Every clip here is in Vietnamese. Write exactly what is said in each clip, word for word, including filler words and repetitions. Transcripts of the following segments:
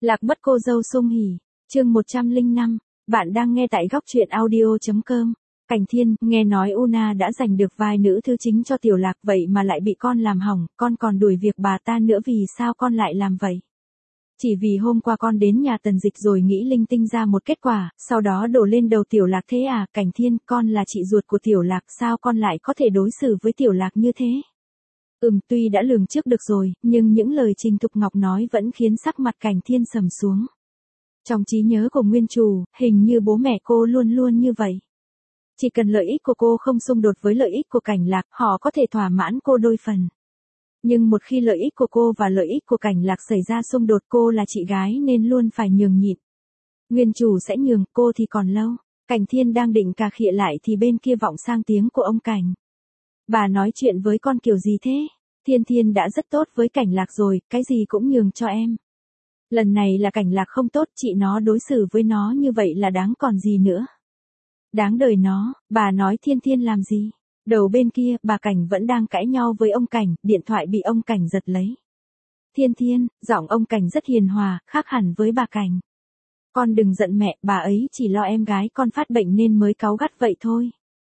Lạc mất cô dâu Sung Hỉ, chương một trăm lẻ năm, bạn đang nghe tại góc truyện audio.com. Cảnh Thiên, nghe nói Una đã giành được vai nữ thư chính cho Tiểu Lạc vậy mà lại bị con làm hỏng, con còn đuổi việc bà ta nữa vì sao con lại làm vậy? Chỉ vì hôm qua con đến nhà Tần Dịch rồi nghĩ linh tinh ra một kết quả, sau đó đổ lên đầu Tiểu Lạc thế à? Cảnh Thiên, con là chị ruột của Tiểu Lạc, sao con lại có thể đối xử với Tiểu Lạc như thế? Ừm, tuy đã lường trước được rồi, nhưng những lời Trình Thục Ngọc nói vẫn khiến sắc mặt Cảnh Thiên sầm xuống. Trong trí nhớ của nguyên chủ, hình như bố mẹ cô luôn luôn như vậy. Chỉ cần lợi ích của cô không xung đột với lợi ích của Cảnh Lạc, họ có thể thỏa mãn cô đôi phần. Nhưng một khi lợi ích của cô và lợi ích của Cảnh Lạc xảy ra xung đột, cô là chị gái nên luôn phải nhường nhịn. Nguyên chủ sẽ nhường, cô thì còn lâu. Cảnh Thiên đang định cà khịa lại thì bên kia vọng sang tiếng của ông Cảnh. Bà nói chuyện với con kiểu gì thế? Thiên Thiên đã rất tốt với Cảnh Lạc rồi, cái gì cũng nhường cho em. Lần này là Cảnh Lạc không tốt, chị nó đối xử với nó như vậy là đáng còn gì nữa. Đáng đời nó, bà nói Thiên Thiên làm gì? Đầu bên kia, bà Cảnh vẫn đang cãi nhau với ông Cảnh, điện thoại bị ông Cảnh giật lấy. Thiên Thiên, giọng ông Cảnh rất hiền hòa, khác hẳn với bà Cảnh. Con đừng giận mẹ, bà ấy chỉ lo em gái con phát bệnh nên mới cáu gắt vậy thôi.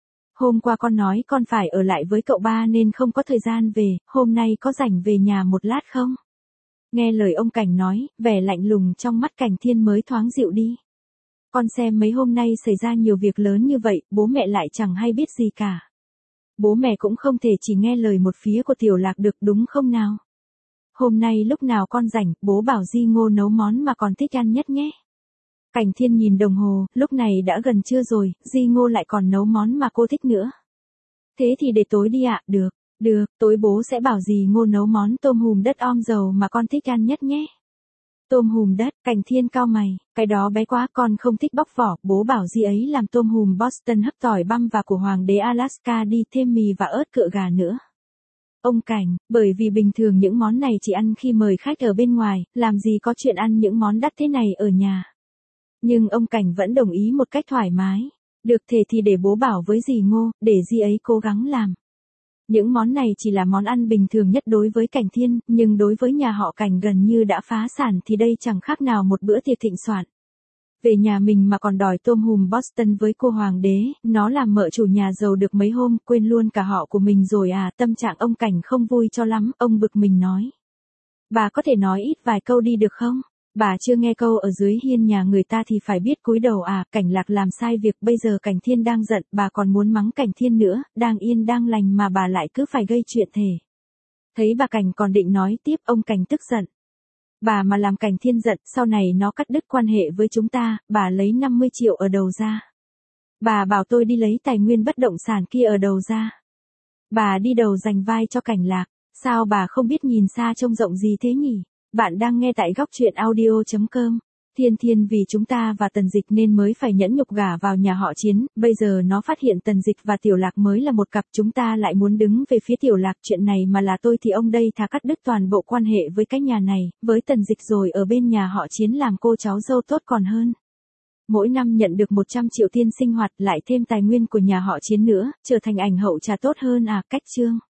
Hôm qua con nói con phải ở lại với cậu ba nên không có thời gian về, hôm nay có rảnh về nhà một lát không? Nghe lời ông Cảnh nói, vẻ lạnh lùng trong mắt Cảnh Thiên mới thoáng dịu đi. Con xem mấy hôm nay xảy ra nhiều việc lớn như vậy, bố mẹ lại chẳng hay biết gì cả. Bố mẹ cũng không thể chỉ nghe lời một phía của Tiểu Lạc được, đúng không nào? Hôm nay lúc nào con rảnh, bố bảo Di Ngô nấu món mà con thích ăn nhất nhé. Cảnh Thiên nhìn đồng hồ, lúc này đã gần trưa rồi, Di Ngô lại còn nấu món mà cô thích nữa. Thế thì để tối đi ạ, được, được, tối bố sẽ bảo Di Ngô nấu món tôm hùm đất om dầu mà con thích ăn nhất nhé. Tôm hùm đất, Cảnh Thiên cau mày, cái đó bé quá, con không thích bóc vỏ, bố bảo Di ấy làm tôm hùm Boston hấp tỏi băm và của Hoàng đế Alaska đi, thêm mì và ớt cựa gà nữa. Ông Cảnh, bởi vì bình thường những món này chỉ ăn khi mời khách ở bên ngoài, làm gì có chuyện ăn những món đắt thế này ở nhà. Nhưng ông Cảnh vẫn đồng ý một cách thoải mái. Được, thể thì để bố bảo với dì Ngô, để dì ấy cố gắng làm. Những món này chỉ là món ăn bình thường nhất đối với Cảnh Thiên, nhưng đối với nhà họ Cảnh gần như đã phá sản thì đây chẳng khác nào một bữa tiệc thịnh soạn. Về nhà mình mà còn đòi tôm hùm Boston với cô Hoàng đế, nó làm mợ chủ nhà giàu được mấy hôm, quên luôn cả họ của mình rồi à. Tâm trạng ông Cảnh không vui cho lắm, ông bực mình nói. Bà có thể nói ít vài câu đi được không? Bà chưa nghe câu ở dưới hiên nhà người ta thì phải biết cúi đầu à? Cảnh Lạc làm sai việc, bây giờ Cảnh Thiên đang giận, bà còn muốn mắng Cảnh Thiên nữa, đang yên đang lành mà bà lại cứ phải gây chuyện thề. Thấy bà Cảnh còn định nói tiếp, ông Cảnh tức giận. Bà mà làm Cảnh Thiên giận, sau này nó cắt đứt quan hệ với chúng ta, bà lấy năm mươi triệu ở đầu ra. Bà bảo tôi đi lấy tài nguyên bất động sản kia ở đầu ra. Bà đi đầu giành vai cho Cảnh Lạc, sao bà không biết nhìn xa trông rộng gì thế nhỉ? Bạn đang nghe tại góc truyện audio.com. Thiên Thiên vì chúng ta và Tần Dịch nên mới phải nhẫn nhục gả vào nhà họ Chiến, bây giờ nó phát hiện Tần Dịch và Tiểu Lạc mới là một cặp, chúng ta lại muốn đứng về phía Tiểu Lạc, chuyện này mà là tôi thì ông đây thà cắt đứt toàn bộ quan hệ với cái nhà này, với Tần Dịch rồi ở bên nhà họ Chiến làm cô cháu dâu tốt còn hơn. Mỗi năm nhận được một trăm triệu tiền sinh hoạt lại thêm tài nguyên của nhà họ Chiến nữa, trở thành ảnh hậu trà tốt hơn à. Cách chương